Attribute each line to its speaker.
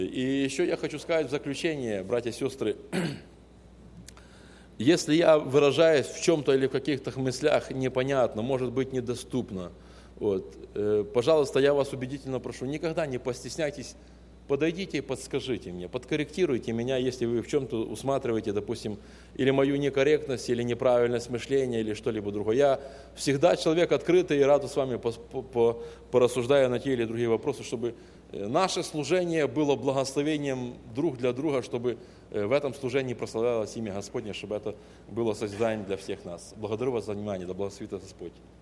Speaker 1: И еще я хочу сказать в заключение, братья и сестры, если я выражаюсь в чем-то или в каких-то мыслях непонятно, может быть недоступно, пожалуйста, я вас убедительно прошу, никогда не постесняйтесь, подойдите и подскажите мне, подкорректируйте меня, если вы в чем-то усматриваете, допустим, или мою некорректность, или неправильность мышления, или что-либо другое. Я всегда человек открытый и рад с вами порассуждая на те или другие вопросы, чтобы наше служение было благословением друг для друга, чтобы в этом служении прославлялось имя Господне, чтобы это было созиданием для всех нас. Благодарю вас за внимание, да благословит вас Господь.